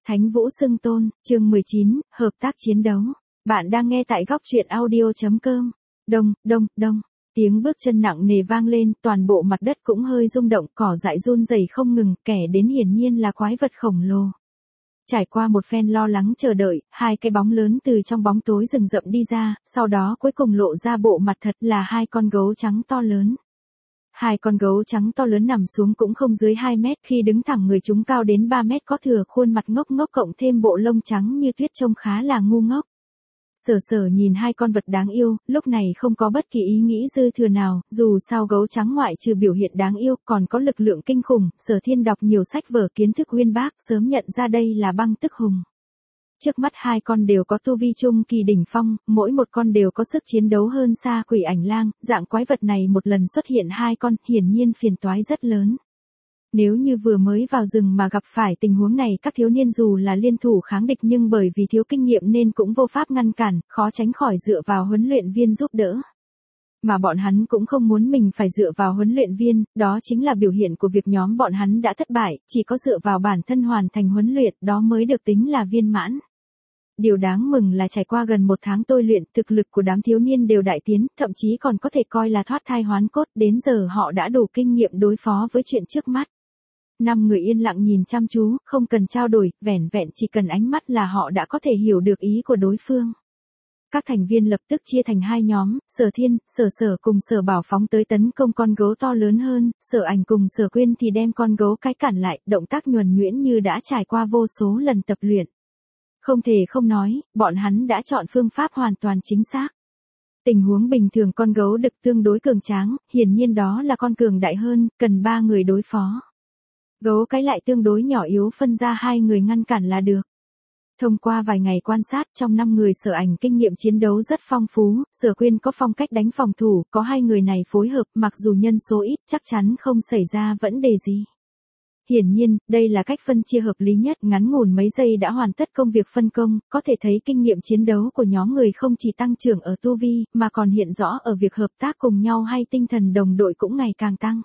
Thánh Vũ Xưng Tôn, chương 19, hợp tác chiến đấu. Bạn đang nghe tại góc truyện audio.com. Đông, đông, đông. Tiếng bước chân nặng nề vang lên, toàn bộ mặt đất cũng hơi rung động, cỏ dại run rẩy không ngừng, kẻ đến hiển nhiên là quái vật khổng lồ. Trải qua một phen lo lắng chờ đợi, hai cái bóng lớn từ trong bóng tối rừng rậm đi ra, sau đó cuối cùng lộ ra bộ mặt thật là hai con gấu trắng to lớn. Hai con gấu trắng to lớn nằm xuống cũng không dưới 2 mét, khi đứng thẳng người chúng cao đến 3 mét có thừa, khuôn mặt ngốc ngốc cộng thêm bộ lông trắng như tuyết trông khá là ngu ngốc. Sở nhìn hai con vật đáng yêu, lúc này không có bất kỳ ý nghĩ dư thừa nào, dù sao gấu trắng ngoại trừ biểu hiện đáng yêu còn có lực lượng kinh khủng, Sở Thiên đọc nhiều sách vở kiến thức uyên bác, sớm nhận ra đây là băng tức hùng. Trước mắt hai con đều có tu vi trung kỳ đỉnh phong, mỗi một con đều có sức chiến đấu hơn xa Quỷ Ảnh Lang, dạng quái vật này một lần xuất hiện hai con, hiển nhiên phiền toái rất lớn. Nếu như vừa mới vào rừng mà gặp phải tình huống này, các thiếu niên dù là liên thủ kháng địch nhưng bởi vì thiếu kinh nghiệm nên cũng vô pháp ngăn cản, khó tránh khỏi dựa vào huấn luyện viên giúp đỡ. Mà bọn hắn cũng không muốn mình phải dựa vào huấn luyện viên, đó chính là biểu hiện của việc nhóm bọn hắn đã thất bại, chỉ có dựa vào bản thân hoàn thành huấn luyện đó mới được tính là viên mãn. Điều đáng mừng là trải qua gần 1 tháng tôi luyện, thực lực của đám thiếu niên đều đại tiến, thậm chí còn có thể coi là thoát thai hoán cốt, đến giờ họ đã đủ kinh nghiệm đối phó với chuyện trước mắt. 5 người yên lặng nhìn chăm chú, không cần trao đổi, vẻn vẹn chỉ cần ánh mắt là họ đã có thể hiểu được ý của đối phương. Các thành viên lập tức chia thành hai nhóm, Sở Thiên, Sở cùng Sở Bảo phóng tới tấn công con gấu to lớn hơn, Sở Ảnh cùng Sở Quyên thì đem con gấu cái cản lại, động tác nhuần nhuyễn như đã trải qua vô số lần tập luyện. Không thể không nói, bọn hắn đã chọn phương pháp hoàn toàn chính xác. Tình huống bình thường con gấu đực tương đối cường tráng, hiển nhiên đó là con cường đại hơn, cần 3 người đối phó. Gấu cái lại tương đối nhỏ yếu, phân ra 2 người ngăn cản là được. Thông qua vài ngày quan sát, trong 5 người Sở Ảnh kinh nghiệm chiến đấu rất phong phú, Sở Quyên có phong cách đánh phòng thủ, có 2 người này phối hợp, mặc dù nhân số ít chắc chắn không xảy ra vấn đề gì. Hiển nhiên, đây là cách phân chia hợp lý nhất, ngắn ngủn mấy giây đã hoàn tất công việc phân công, có thể thấy kinh nghiệm chiến đấu của nhóm người không chỉ tăng trưởng ở tu vi, mà còn hiện rõ ở việc hợp tác cùng nhau hay tinh thần đồng đội cũng ngày càng tăng.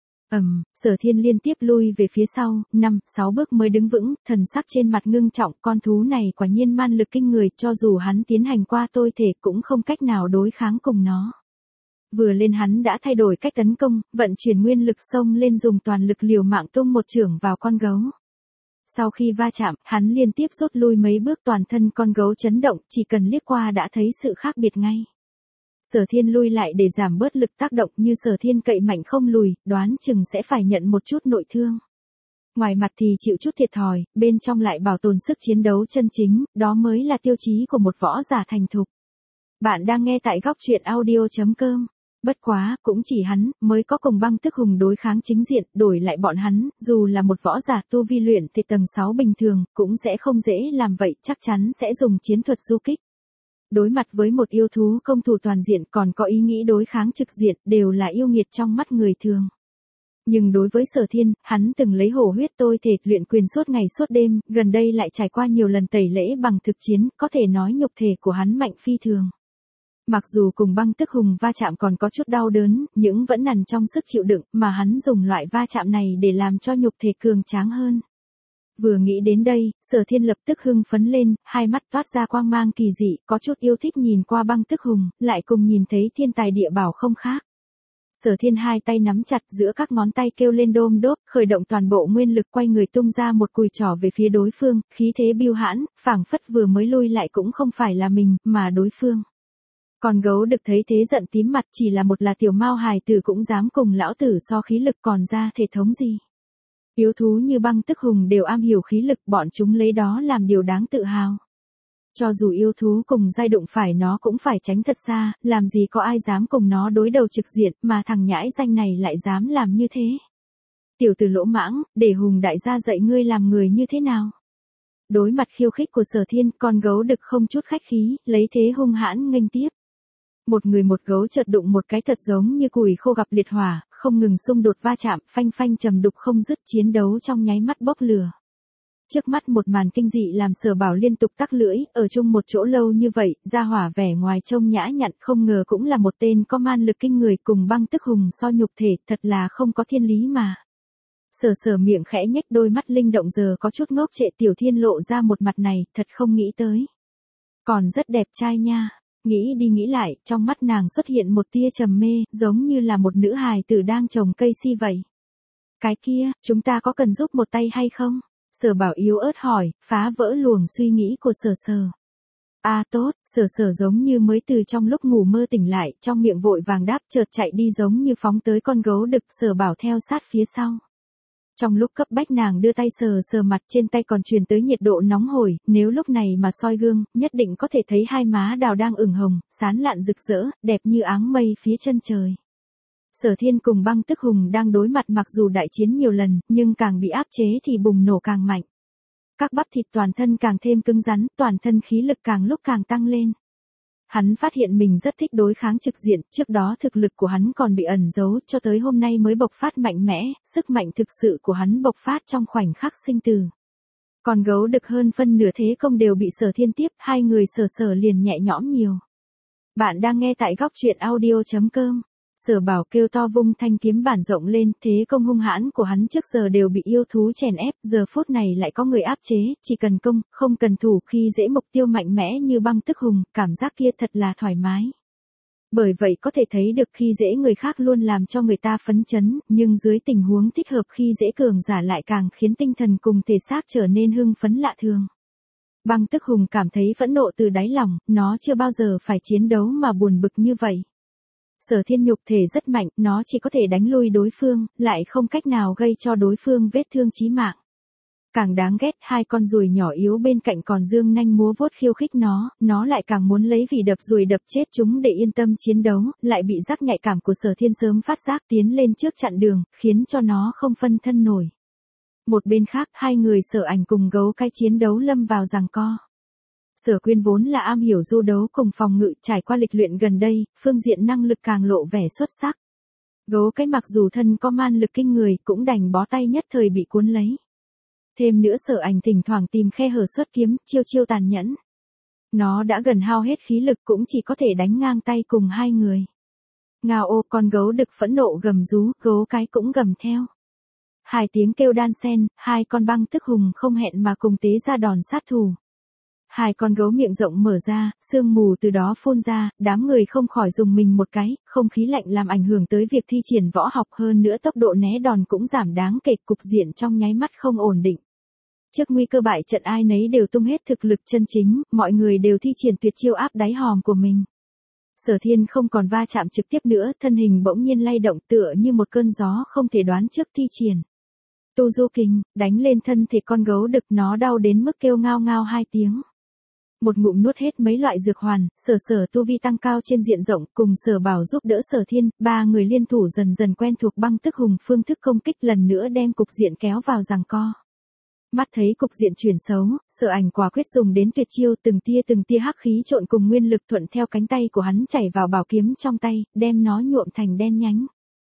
Sở Thiên liên tiếp lui về phía sau, 5-6 bước mới đứng vững, thần sắc trên mặt ngưng trọng, con thú này quả nhiên man lực kinh người, cho dù hắn tiến hành qua tôi thể cũng không cách nào đối kháng cùng nó. Vừa lên hắn đã thay đổi cách tấn công, vận chuyển nguyên lực xông lên dùng toàn lực liều mạng tung một chưởng vào con gấu. Sau khi va chạm, hắn liên tiếp rút lui mấy bước, toàn thân con gấu chấn động, chỉ cần liếc qua đã thấy sự khác biệt ngay. Sở Thiên lui lại để giảm bớt lực tác động, như Sở Thiên cậy mạnh không lùi, đoán chừng sẽ phải nhận một chút nội thương. Ngoài mặt thì chịu chút thiệt thòi, bên trong lại bảo tồn sức chiến đấu chân chính, đó mới là tiêu chí của một võ giả thành thục. Bạn đang nghe tại góc truyện audio.com. Bất quá, cũng chỉ hắn mới có cùng băng tức hùng đối kháng chính diện, đổi lại bọn hắn, dù là một võ giả tu vi luyện thì tầng 6 bình thường, cũng sẽ không dễ làm vậy, chắc chắn sẽ dùng chiến thuật du kích. Đối mặt với một yêu thú công thủ toàn diện còn có ý nghĩ đối kháng trực diện, đều là yêu nghiệt trong mắt người thường. Nhưng đối với Sở Thiên, hắn từng lấy hổ huyết tôi thể luyện quyền suốt ngày suốt đêm, gần đây lại trải qua nhiều lần tẩy lễ bằng thực chiến, có thể nói nhục thể của hắn mạnh phi thường. Mặc dù cùng băng tức hùng va chạm còn có chút đau đớn, nhưng vẫn nằm trong sức chịu đựng, mà hắn dùng loại va chạm này để làm cho nhục thể cường tráng hơn. Vừa nghĩ đến đây, Sở Thiên lập tức hưng phấn lên, hai mắt toát ra quang mang kỳ dị, có chút yêu thích nhìn qua băng tức hùng, lại cùng nhìn thấy thiên tài địa bảo không khác. Sở Thiên hai tay nắm chặt, giữa các ngón tay kêu lên đôm đốp, khởi động toàn bộ nguyên lực, quay người tung ra một cùi trỏ về phía đối phương, khí thế bưu hãn, phảng phất vừa mới lui lại cũng không phải là mình, mà đối phương. Con gấu đực thấy thế giận tím mặt, chỉ là một là tiểu mao hài tử cũng dám cùng lão tử so khí lực, còn ra thể thống gì. Yếu thú như băng tức hùng đều am hiểu khí lực, bọn chúng lấy đó làm điều đáng tự hào. Cho dù yêu thú cùng giai đụng phải nó cũng phải tránh thật xa, làm gì có ai dám cùng nó đối đầu trực diện, mà thằng nhãi danh này lại dám làm như thế. Tiểu tử lỗ mãng, để hùng đại gia dạy ngươi làm người như thế nào. Đối mặt khiêu khích của Sở Thiên, con gấu đực không chút khách khí, lấy thế hung hãn nghênh tiếp. Một người một gấu chợt đụng một cái thật giống như củi khô gặp liệt hỏa, không ngừng xung đột va chạm, phanh phanh trầm đục không dứt, chiến đấu trong nháy mắt bốc lửa. Trước mắt một màn kinh dị làm Sở Bảo liên tục tắc lưỡi, ở chung một chỗ lâu như vậy, ra hỏa vẻ ngoài trông nhã nhặn, không ngờ cũng là một tên có man lực kinh người, cùng băng tức hùng so nhục thể, thật là không có thiên lý mà. Sở miệng khẽ nhếch, đôi mắt linh động giờ có chút ngốc trệ. Tiểu Thiên lộ ra một mặt này, thật không nghĩ tới. Còn rất đẹp trai nha. Nghĩ đi nghĩ lại, trong mắt nàng xuất hiện một tia trầm mê, giống như là một nữ hài tử đang trồng cây si vậy. Cái kia, chúng ta có cần giúp một tay hay không? Sở Bảo yếu ớt hỏi, phá vỡ luồng suy nghĩ của Sở. À tốt, Sở giống như mới từ trong lúc ngủ mơ tỉnh lại, trong miệng vội vàng đáp, chợt chạy đi giống như phóng tới con gấu đực. Sở Bảo theo sát phía sau. Trong lúc cấp bách nàng đưa tay sờ mặt, trên tay còn truyền tới nhiệt độ nóng hổi, nếu lúc này mà soi gương, nhất định có thể thấy hai má đào đang ửng hồng, sáng lạn rực rỡ, đẹp như áng mây phía chân trời. Sở Thiên cùng Băng Tức Hùng đang đối mặt, mặc dù đại chiến nhiều lần, nhưng càng bị áp chế thì bùng nổ càng mạnh. Các bắp thịt toàn thân càng thêm cứng rắn, toàn thân khí lực càng lúc càng tăng lên. Hắn phát hiện mình rất thích đối kháng trực diện, trước đó thực lực của hắn còn bị ẩn giấu, cho tới hôm nay mới bộc phát mạnh mẽ, sức mạnh thực sự của hắn bộc phát trong khoảnh khắc sinh tử. Còn gấu đực hơn phân nửa thế công đều bị Sở Thiên tiếp, hai người Sở liền nhẹ nhõm nhiều. Bạn đang nghe tại góc truyện audio.com. Sở Bảo kêu to vung thanh kiếm bản rộng lên, thế công hung hãn của hắn trước giờ đều bị yêu thú chèn ép, giờ phút này lại có người áp chế, chỉ cần công, không cần thủ, khi dễ mục tiêu mạnh mẽ như Băng Tức Hùng, cảm giác kia thật là thoải mái. Bởi vậy có thể thấy được khi dễ người khác luôn làm cho người ta phấn chấn, nhưng dưới tình huống thích hợp khi dễ cường giả lại càng khiến tinh thần cùng thể xác trở nên hưng phấn lạ thường. Băng Tức Hùng cảm thấy phẫn nộ từ đáy lòng, nó chưa bao giờ phải chiến đấu mà buồn bực như vậy. Sở Thiên nhục thể rất mạnh, nó chỉ có thể đánh lui đối phương, lại không cách nào gây cho đối phương vết thương chí mạng. Càng đáng ghét, hai con ruồi nhỏ yếu bên cạnh còn dương nanh múa vuốt khiêu khích nó lại càng muốn lấy vì đập ruồi đập chết chúng để yên tâm chiến đấu, lại bị giác nhạy cảm của Sở Thiên sớm phát giác tiến lên trước chặn đường, khiến cho nó không phân thân nổi. Một bên khác, hai người Sở Ảnh cùng gấu cái chiến đấu lâm vào giằng co. Sở Quyên vốn là am hiểu du đấu cùng phòng ngự, trải qua lịch luyện gần đây, phương diện năng lực càng lộ vẻ xuất sắc. Gấu cái mặc dù thân có man lực kinh người, cũng đành bó tay nhất thời bị cuốn lấy. Thêm nữa Sở Ảnh thỉnh thoảng tìm khe hở xuất kiếm, chiêu tàn nhẫn. Nó đã gần hao hết khí lực, cũng chỉ có thể đánh ngang tay cùng hai người. Ngao ô, con gấu đực phẫn nộ gầm rú, gấu cái cũng gầm theo. Hai tiếng kêu đan xen, hai con Băng Tức Hùng không hẹn mà cùng tế ra đòn sát thủ. Hai con gấu miệng rộng mở ra, sương mù từ đó phun ra, đám người không khỏi dùng mình một cái, không khí lạnh làm ảnh hưởng tới việc thi triển võ học, hơn nữa tốc độ né đòn cũng giảm đáng kể, cục diện trong nháy mắt không ổn định. Trước nguy cơ bại trận ai nấy đều tung hết thực lực chân chính, mọi người đều thi triển tuyệt chiêu áp đáy hòm của mình. Sở Thiên không còn va chạm trực tiếp nữa, thân hình bỗng nhiên lay động tựa như một cơn gió không thể đoán trước thi triển. Tu Du Kình, đánh lên thân thể con gấu đực, nó đau đến mức kêu ngao ngao hai tiếng. Một ngụm nuốt hết mấy loại dược hoàn, Sở tu vi tăng cao trên diện rộng, cùng Sở Bảo giúp đỡ Sở Thiên, ba người liên thủ dần dần quen thuộc Băng Tức Hùng phương thức công kích, lần nữa đem cục diện kéo vào giằng co. Mắt thấy cục diện chuyển xấu, Sở Ảnh quả quyết dùng đến tuyệt chiêu, từng tia hắc khí trộn cùng nguyên lực thuận theo cánh tay của hắn chảy vào bảo kiếm trong tay, đem nó nhuộm thành đen nhánh.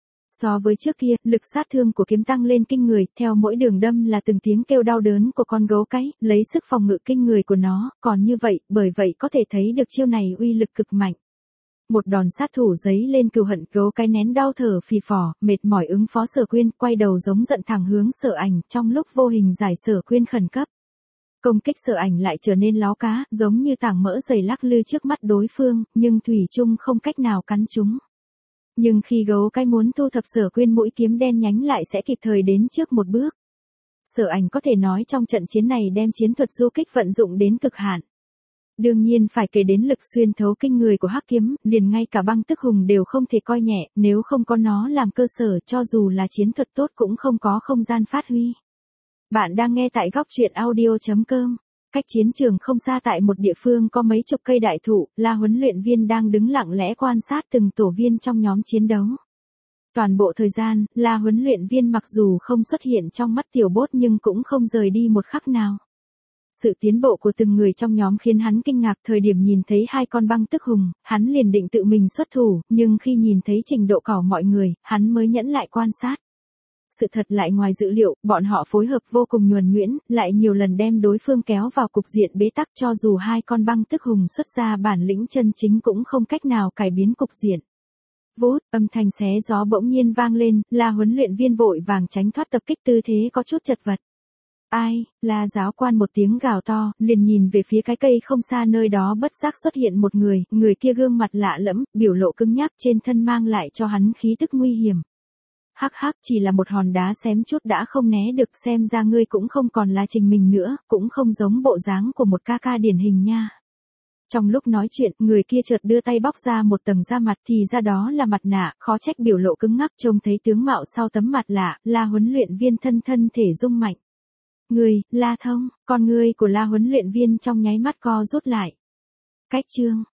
So với trước kia, lực sát thương của kiếm tăng lên kinh người, theo mỗi đường đâm là từng tiếng kêu đau đớn của con gấu cái, lấy sức phòng ngự kinh người của nó, còn như vậy, bởi vậy có thể thấy được chiêu này uy lực cực mạnh. Một đòn sát thủ giấy lên cừu hận, gấu cái nén đau thở phì phò, mệt mỏi ứng phó Sở Quyên, quay đầu giống giận thẳng hướng Sở Ảnh, trong lúc vô hình giải Sở Quyên khẩn cấp. Công kích Sở Ảnh lại trở nên láo cá, giống như tảng mỡ dày lắc lư trước mắt đối phương, nhưng thủy chung không cách nào cắn chúng. Nhưng khi gấu cái muốn thu thập Sở Quyên, mũi kiếm đen nhánh lại sẽ kịp thời đến trước một bước. Sở Ảnh có thể nói trong trận chiến này đem chiến thuật du kích vận dụng đến cực hạn. Đương nhiên phải kể đến lực xuyên thấu kinh người của hắc kiếm, liền ngay cả Băng Tức Hùng đều không thể coi nhẹ, nếu không có nó làm cơ sở, cho dù là chiến thuật tốt cũng không có không gian phát huy. Bạn đang nghe tại góc truyện audio.com. Cách chiến trường không xa tại một địa phương có mấy chục cây đại thụ, La huấn luyện viên đang đứng lặng lẽ quan sát từng tổ viên trong nhóm chiến đấu. Toàn bộ thời gian, La huấn luyện viên mặc dù không xuất hiện trong mắt tiểu bốt nhưng cũng không rời đi một khắc nào. Sự tiến bộ của từng người trong nhóm khiến hắn kinh ngạc, thời điểm nhìn thấy hai con Băng Tức Hùng, hắn liền định tự mình xuất thủ, nhưng khi nhìn thấy trình độ của mọi người, hắn mới nhẫn lại quan sát. Sự thật lại ngoài dự liệu, bọn họ phối hợp vô cùng nhuần nhuyễn, lại nhiều lần đem đối phương kéo vào cục diện bế tắc, cho dù hai con Băng Tức Hùng xuất ra bản lĩnh chân chính cũng không cách nào cải biến cục diện. Vút, âm thanh xé gió bỗng nhiên vang lên, La huấn luyện viên vội vàng tránh thoát tập kích, tư thế có chút chật vật. Ai, La giáo quan một tiếng gào to, liền nhìn về phía cái cây không xa, nơi đó bất giác xuất hiện một người kia gương mặt lạ lẫm, biểu lộ cứng nhắc, trên thân mang lại cho hắn khí tức nguy hiểm. Hắc hắc, chỉ là một hòn đá xém chút đã không né được, xem ra ngươi cũng không còn là Trình Mình nữa, cũng không giống bộ dáng của một ca ca điển hình nha. Trong lúc nói chuyện, người kia chợt đưa tay bóc ra một tầng da mặt, thì ra đó là mặt nạ, khó trách biểu lộ cứng ngắc, trông thấy tướng mạo sau tấm mặt lạ, La huấn luyện viên thân thể rung mạnh. Ngươi, La Thông, con ngươi của La huấn luyện viên trong nháy mắt co rút lại. Cách chương